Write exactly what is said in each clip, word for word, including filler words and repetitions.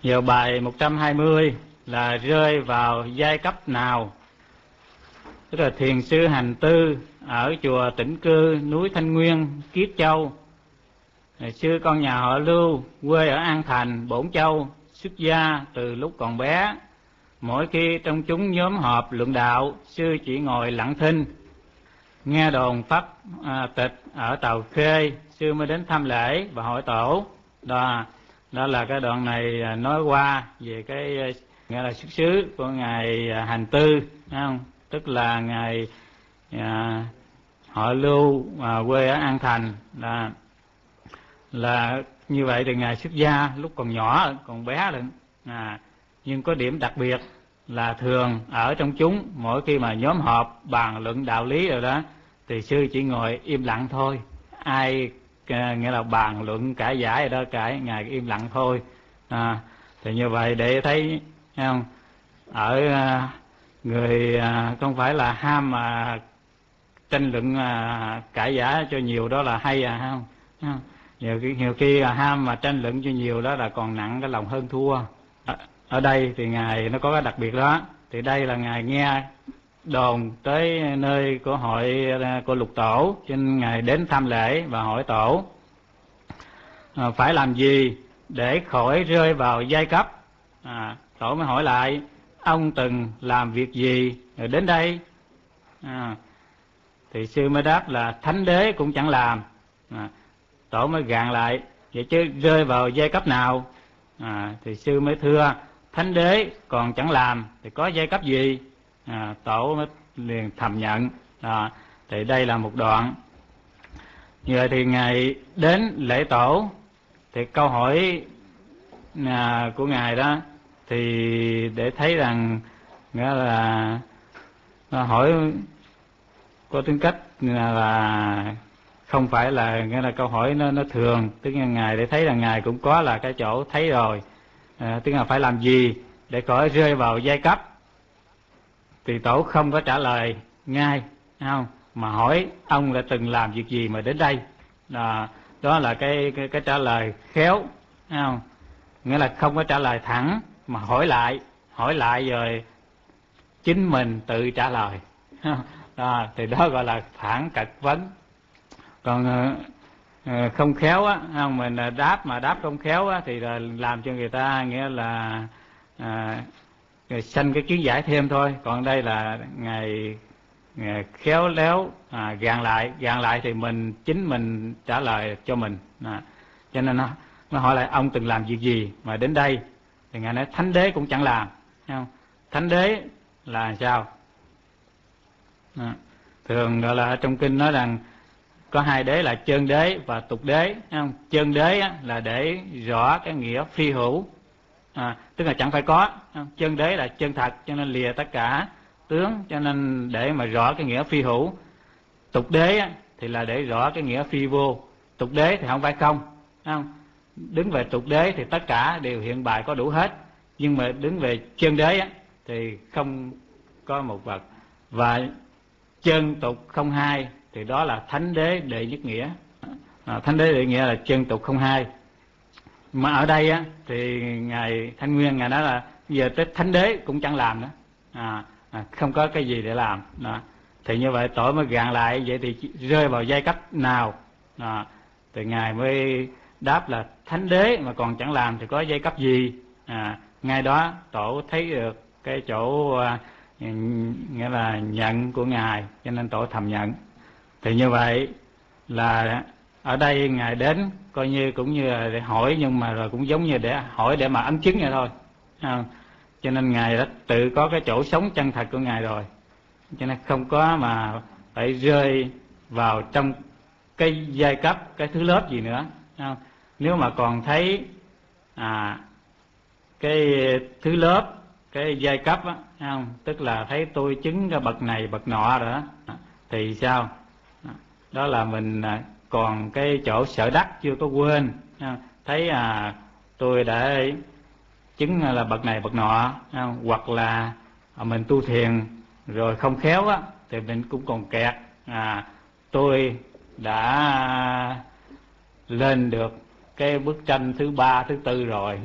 Vào bài một trăm hai mươi là rơi vào giai cấp nào? Tức là thiền sư Hành Tư ở chùa Tĩnh Cư, núi Thanh Nguyên, Kiết Châu. Xưa con nhà họ Lưu, quê ở An Thành, Bổn Châu, xuất gia từ lúc còn bé. Mỗi khi trong chúng nhóm họp luận đạo, sư chỉ ngồi lặng thinh. Nghe đồn pháp à, tịch ở Tàu Khê, sư mới đến thăm lễ và hỏi tổ. Đó, đó là cái đoạn này nói qua về cái nghĩa là xuất xứ của ngài Hành Tư, không? Tức là ngài à, họ Lưu à, quê ở An Thành, là là như vậy. Thì ngài xuất gia lúc còn nhỏ, còn bé lận, à, nhưng có điểm đặc biệt là thường ở trong chúng, mỗi khi mà nhóm họp bàn luận đạo lý rồi đó thì sư chỉ ngồi im lặng thôi. Ai à, nghĩa là bàn luận cãi giải rồi đó, cãi ngài im lặng thôi. À, thì như vậy để thấy, thấy không? Ở à, người à, không phải là ham mà tranh luận à, cãi giả cho nhiều đó là hay à, không? không? Nhiều khi, nhiều khi là ham mà tranh luận cho nhiều đó là còn nặng cái lòng hơn thua. Ở, ở đây thì ngài nó có cái đặc biệt đó. Thì đây là ngài nghe đồn tới nơi của hội của Lục Tổ, cho nên ngài đến thăm lễ và hỏi tổ à, phải làm gì để khỏi rơi vào giai cấp. À, tổ mới hỏi lại ông từng làm việc gì rồi đến đây. À, thì sư mới đáp là thánh đế cũng chẳng làm. À, tổ mới gạn lại vậy chứ rơi vào giai cấp nào? À, thì sư mới thưa thánh đế còn chẳng làm thì có giai cấp gì? À, tổ mới liền thầm nhận. À, thì đây là một đoạn. Giờ thì ngài đến lễ tổ thì câu hỏi à, của ngài đó thì để thấy rằng nghĩa là hỏi có tính cách là không phải là nghĩa là câu hỏi nó nó thường, tức là ngài để thấy là ngài cũng có là cái chỗ thấy rồi. À, tức là phải làm gì để khỏi rơi vào giai cấp. Thì tổ không có trả lời ngay, không, mà hỏi ông đã từng làm việc gì mà đến đây. Đó, đó là cái, cái cái trả lời khéo, không? Nghĩa là không có trả lời thẳng mà hỏi lại, hỏi lại rồi chính mình tự trả lời. Đó, thì đó gọi là phản cật vấn. Còn uh, không khéo á, không, mình đáp mà đáp không khéo á thì là làm cho người ta nghĩa là uh, sanh cái kiến giải thêm thôi. Còn đây là ngài, ngài khéo léo à, gạn lại, gạn lại thì mình chính mình trả lời cho mình. À, cho nên nó, nó hỏi lại ông từng làm việc gì mà đến đây, thì ngài nói thánh đế cũng chẳng làm. Không? Thánh đế là sao? À, thường gọi là trong kinh nói rằng có hai đế là chân đế và tục đế. Không? Chân đế là để rõ cái nghĩa phi hữu, à, tức là chẳng phải có. Không? Chân đế là chân thật, cho nên lìa tất cả tướng, cho nên để mà rõ cái nghĩa phi hữu. Tục đế thì là để rõ cái nghĩa phi vô. Tục đế thì không phải không, không? Đứng về tục đế thì tất cả đều hiện bày có đủ hết, nhưng mà đứng về chân đế thì không có một vật. Và chân tục không hai thì đó là thánh đế đệ nhất nghĩa. À, thánh đế đệ nghĩa là chân tục không hai. Mà ở đây á thì ngài Thanh Nguyên ngài nói là giờ tới thánh đế cũng chẳng làm nữa. À, à, không có cái gì để làm. Đó. Thì như vậy tổ mới gạn lại vậy thì rơi vào giai cấp nào? À, thì ngài mới đáp là thánh đế mà còn chẳng làm thì có giai cấp gì? À, ngay đó tổ thấy được cái chỗ à, nghĩa là nhận của ngài, cho nên tổ thầm nhận. Thì như vậy là ở đây ngài đến coi như cũng như là để hỏi, nhưng mà rồi cũng giống như để hỏi để mà ấn chứng vậy thôi. À, cho nên ngài đã tự có cái chỗ sống chân thật của ngài rồi, cho nên không có mà phải rơi vào trong cái giai cấp, cái thứ lớp gì nữa. À, nếu mà còn thấy à, cái thứ lớp, cái giai cấp á, không? Tức là thấy tôi chứng cái bậc này bậc nọ rồi đó, thì sao? Đó là mình còn cái chỗ sở đắc chưa có quên. Thấy à tôi đã chứng là bậc này bậc nọ, không? Hoặc là mình tu thiền rồi không khéo á thì mình cũng còn kẹt. À tôi đã lên được cái bức tranh thứ ba thứ tư rồi.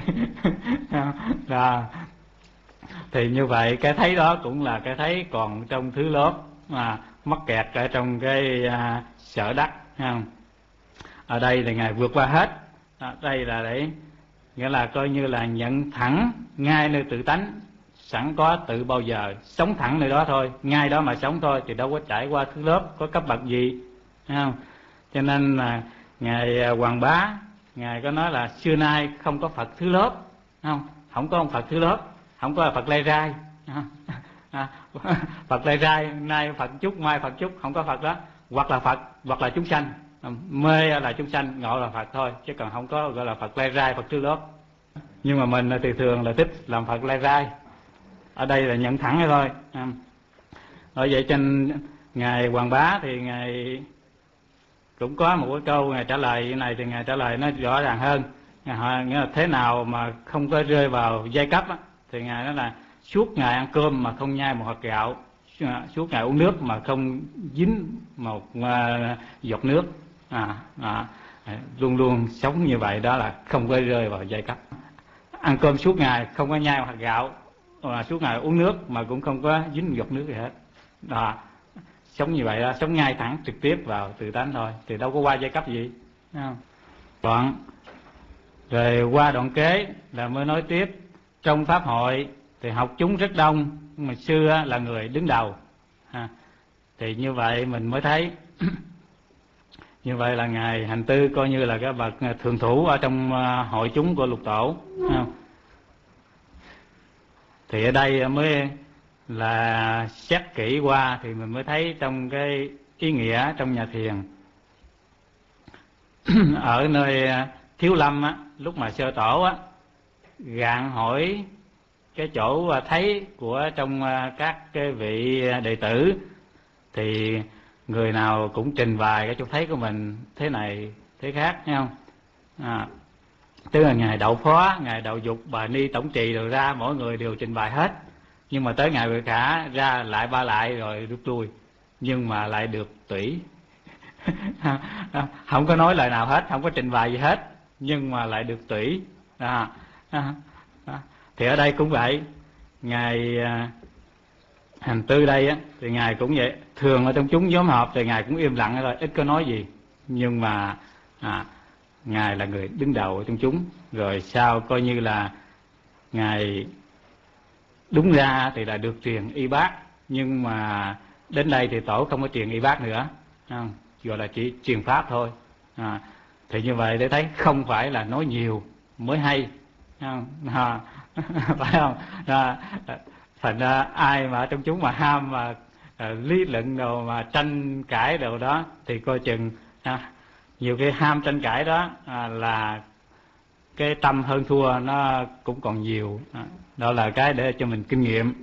Đó. Thì như vậy cái thấy đó cũng là cái thấy còn trong thứ lớp mà mắc kẹt ở trong cái à, sở đắc, không? Ở đây thì ngài vượt qua hết. À, đây là để nghĩa là coi như là nhận thẳng ngay nơi tự tánh sẵn có tự bao giờ, sống thẳng nơi đó thôi, ngay đó mà sống thôi, thì đâu có trải qua thứ lớp có cấp bậc gì, không? Cho nên là ngài Hoàng Bá, ngài có nói là xưa nay không có Phật thứ lớp, không? Không có ông Phật thứ lớp, không có Phật Lai Rai. À, Phật Lai Rai, nay Phật chút, mai Phật chút, không có Phật đó. Hoặc là Phật, hoặc là chúng sanh. Mê là chúng sanh, ngộ là Phật thôi, chứ còn không có gọi là Phật Lai Rai, Phật thứ lớp. Nhưng mà mình thì thường là thích làm Phật Lai Rai. Ở đây là nhận thẳng thôi. Ở vậy trên ngài Hoàng Bá thì ngài cũng có một cái câu ngài trả lời cái này, thì ngài trả lời nó rõ ràng hơn. Ngài, nghĩa là thế nào mà không có rơi vào giai cấp á, thì ngài nói là suốt ngày ăn cơm mà không nhai một hạt gạo, suốt ngày uống nước mà không dính một uh, giọt nước, à, à, luôn luôn sống như vậy, đó là không có rơi vào giai cấp. Ăn cơm suốt ngày không có nhai một hạt gạo, và suốt ngày uống nước mà cũng không có dính một giọt nước gì hết, đó. Sống như vậy đó, sống ngay thẳng trực tiếp vào tự tánh thôi, thì đâu có qua giai cấp gì, không? Đoạn rồi qua đoạn kế là mới nói tiếp. Trong pháp hội thì học chúng rất đông, nhưng mà xưa là người đứng đầu, ha. Thì như vậy mình mới thấy như vậy là ngài Hành Tư coi như là cái bậc thường thủ ở trong hội chúng của Lục Tổ, không? Thì ở đây mới là xét kỹ qua thì mình mới thấy trong cái ý nghĩa trong nhà thiền. Ở nơi Thiếu Lâm á, lúc mà sơ tổ á gạn hỏi cái chỗ thấy của trong các cái vị đệ tử, thì người nào cũng trình bày cái chỗ thấy của mình thế này thế khác, thấy không? À, tức là ngài Đậu Phó, ngài Đậu Dục, Bà Ni Tổng Trì rồi ra, mỗi người đều trình bày hết. Nhưng mà tới ngài Huệ Khả ra lại ba lại rồi rút lui, nhưng mà lại được tủy. Không có nói lời nào hết, không có trình bày gì hết, nhưng mà lại được tủy. À, à, à. Thì ở đây cũng vậy, ngài à, Hành Tư đây á, thì ngài cũng vậy. Thường ở trong chúng nhóm họp thì ngài cũng im lặng thôi, ít có nói gì. Nhưng mà à, ngài là người đứng đầu ở trong chúng, rồi sau coi như là ngài đúng ra thì là được truyền y bác, nhưng mà đến đây thì tổ không có truyền y bác nữa, không? Gọi là chỉ truyền pháp thôi. À, thì như vậy để thấy không phải là nói nhiều mới hay, không? À, phải không? À, thành ra ai mà ở trong chúng mà ham mà à, lý luận đồ mà tranh cãi đồ đó thì coi chừng à, nhiều cái ham tranh cãi đó à, là cái tâm hơn thua nó cũng còn nhiều. À, đó là cái để cho mình kinh nghiệm.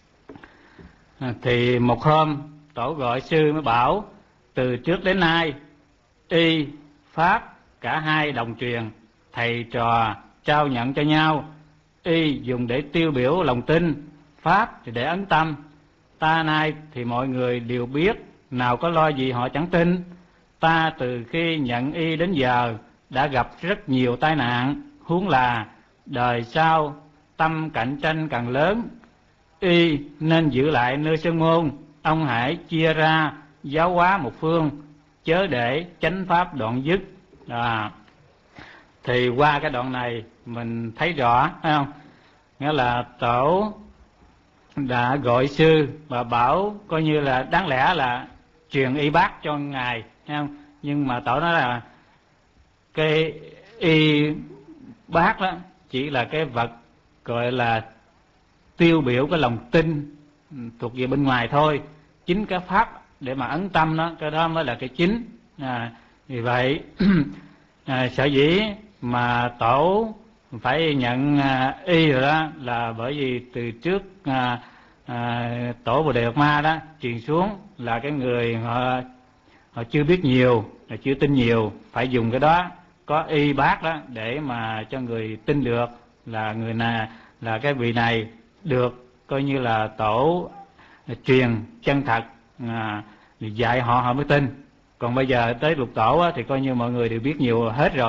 À, thì một hôm tổ gọi sư mới bảo từ trước đến nay y pháp cả hai đồng truyền, thầy trò trao nhận cho nhau. Y dùng để tiêu biểu lòng tin, pháp thì để ấn tâm. Ta nay thì mọi người đều biết, nào có lo gì họ chẳng tin. Ta từ khi nhận y đến giờ đã gặp rất nhiều tai nạn, huống là đời sau tâm cạnh tranh càng lớn. Y nên giữ lại nơi sơn môn, ông hãy chia ra giáo hóa một phương, chớ để chánh pháp đoạn dứt. À, thì qua cái đoạn này mình thấy rõ, thấy không? Nghĩa là tổ đã gọi sư và bảo coi như là đáng lẽ là truyền y bác cho ngài, thấy không? Nhưng mà tổ nói là cái y bác đó chỉ là cái vật gọi là tiêu biểu cái lòng tin thuộc về bên ngoài thôi, chính cái pháp để mà ấn tâm đó, cái đó mới là cái chính. À, vì vậy à, sở dĩ mà tổ phải nhận à, y rồi đó là bởi vì từ trước à, à, tổ Bồ Đề Đạt Ma đó truyền xuống là cái người họ, họ chưa biết nhiều, là chưa tin nhiều, phải dùng cái đó có y bác đó để mà cho người tin được là người này là cái vị này được coi như là tổ truyền chân thật, à, dạy họ họ mới tin. Còn bây giờ tới Lục Tổ á, thì coi như mọi người đều biết nhiều hết rồi,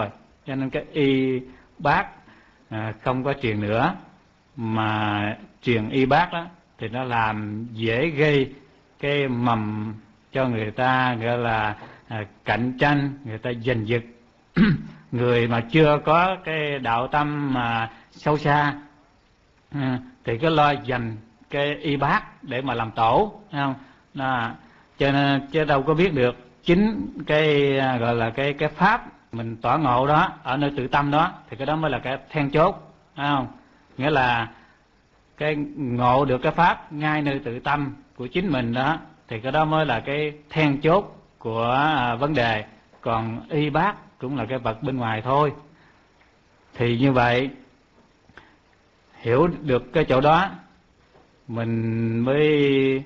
cho nên cái y bác à, không có truyền nữa, mà truyền y bác đó thì nó làm dễ gây cái mầm cho người ta gọi là à, cạnh tranh, người ta giành giật. Người mà chưa có cái đạo tâm mà sâu xa à, thì cứ lo dành cái y bác để mà làm tổ, thấy không? Đó. Cho nên chứ đâu có biết được chính cái gọi là cái cái pháp mình tỏa ngộ đó ở nơi tự tâm đó, thì cái đó mới là cái then chốt, thấy không? Nghĩa là cái ngộ được cái pháp ngay nơi tự tâm của chính mình đó, thì cái đó mới là cái then chốt của à, vấn đề. Còn y bác cũng là cái vật bên ngoài thôi. Thì như vậy hiểu được cái chỗ đó, mình mới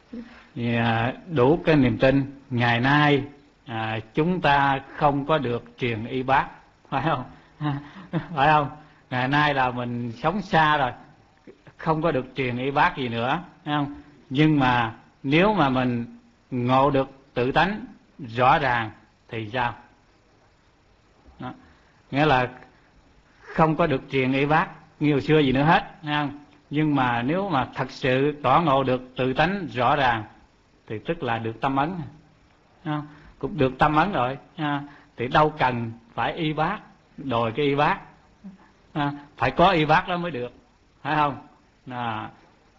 à, đủ cái niềm tin ngày nay à, chúng ta không có được truyền y bác, phải không? Phải không? Ngày nay là mình sống xa rồi, không có được truyền y bác gì nữa, thấy không? Nhưng mà nếu mà mình ngộ được tự tánh rõ ràng thì sao? Đó. Nghĩa là không có được truyền y bác như hồi xưa gì nữa hết, thấy không? Nhưng mà nếu mà thật sự tỏ ngộ được tự tánh rõ ràng thì tức là được tâm ấn, thấy không? Cũng được tâm ấn rồi, thì đâu cần phải y bác, đòi cái y bác, phải có y bác đó mới được, phải không? À,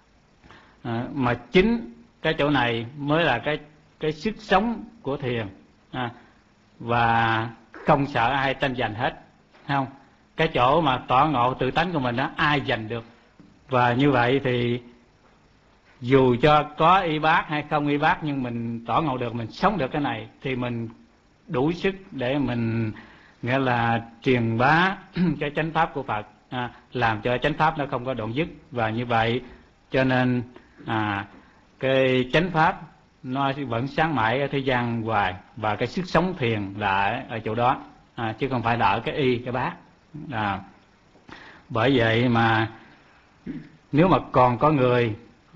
à, mà chính cái chỗ này mới là cái cái sức sống của thiền, à, và không sợ ai tranh giành hết, thấy không? Cái chỗ mà tỏ ngộ tự tánh của mình đó ai giành được. Và như vậy thì dù cho có y bác hay không y bác, nhưng mình tỏ ngộ được, mình sống được cái này thì mình đủ sức để mình nghĩa là truyền bá cái chánh pháp của Phật, à, làm cho chánh pháp nó không có đoạn dứt. Và như vậy cho nên à, cái chánh pháp nó vẫn sáng mãi ở thế gian hoài, và cái sức sống thiền là ở chỗ đó, à, chứ không phải là ở cái y cái bác. À, bởi vậy mà nếu mà còn có người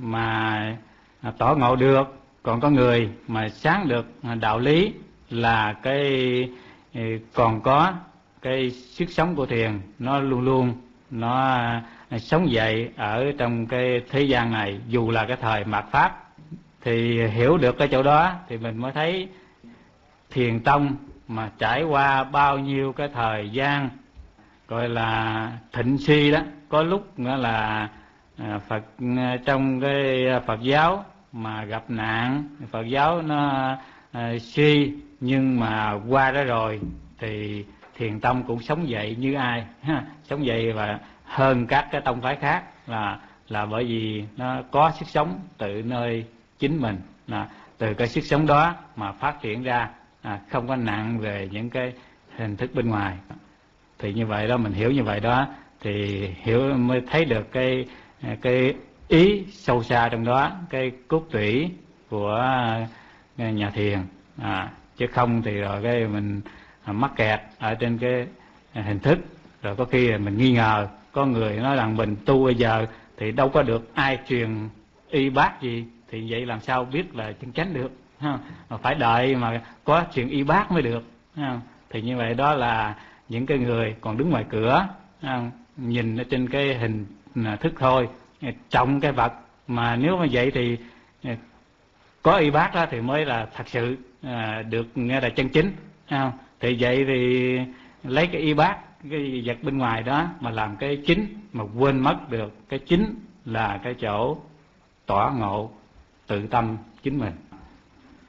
mà tỏ ngộ được, còn có người mà sáng được đạo lý, là cái còn có cái sức sống của thiền, nó luôn luôn nó sống dậy ở trong cái thế gian này, dù là cái thời mạt pháp. Thì hiểu được cái chỗ đó thì mình mới thấy thiền tông mà trải qua bao nhiêu cái thời gian gọi là thịnh suy đó, có lúc nữa là à, Phật trong cái Phật giáo mà gặp nạn, Phật giáo nó à, suy, nhưng mà qua đó rồi thì thiền tông cũng sống dậy như ai, sống dậy và hơn các cái tông phái khác, là là bởi vì nó có sức sống từ nơi chính mình, là từ cái sức sống đó mà phát triển ra, à, không có nặng về những cái hình thức bên ngoài. Thì như vậy đó, mình hiểu như vậy đó thì hiểu mới thấy được cái cái ý sâu xa trong đó, cái cốt tủy của nhà thiền, à, chứ không thì rồi cái mình mắc kẹt ở trên cái hình thức, rồi có khi mình nghi ngờ. Có người nói rằng mình tu bây giờ thì đâu có được ai truyền y bác gì, thì vậy làm sao biết là chân chánh được, ha? Mà phải đợi mà có truyền y bác mới được, ha? Thì như vậy đó là những cái người còn đứng ngoài cửa, ha? Nhìn ở trên cái hình thức thôi, trọng cái vật. Mà nếu mà vậy thì có y bác đó thì mới là thật sự à, được nghe là chân chính, ha? Thì vậy thì lấy cái y bác, cái vật bên ngoài đó mà làm cái chính, mà quên mất được cái chính là cái chỗ tỏa ngộ tự tâm chính mình.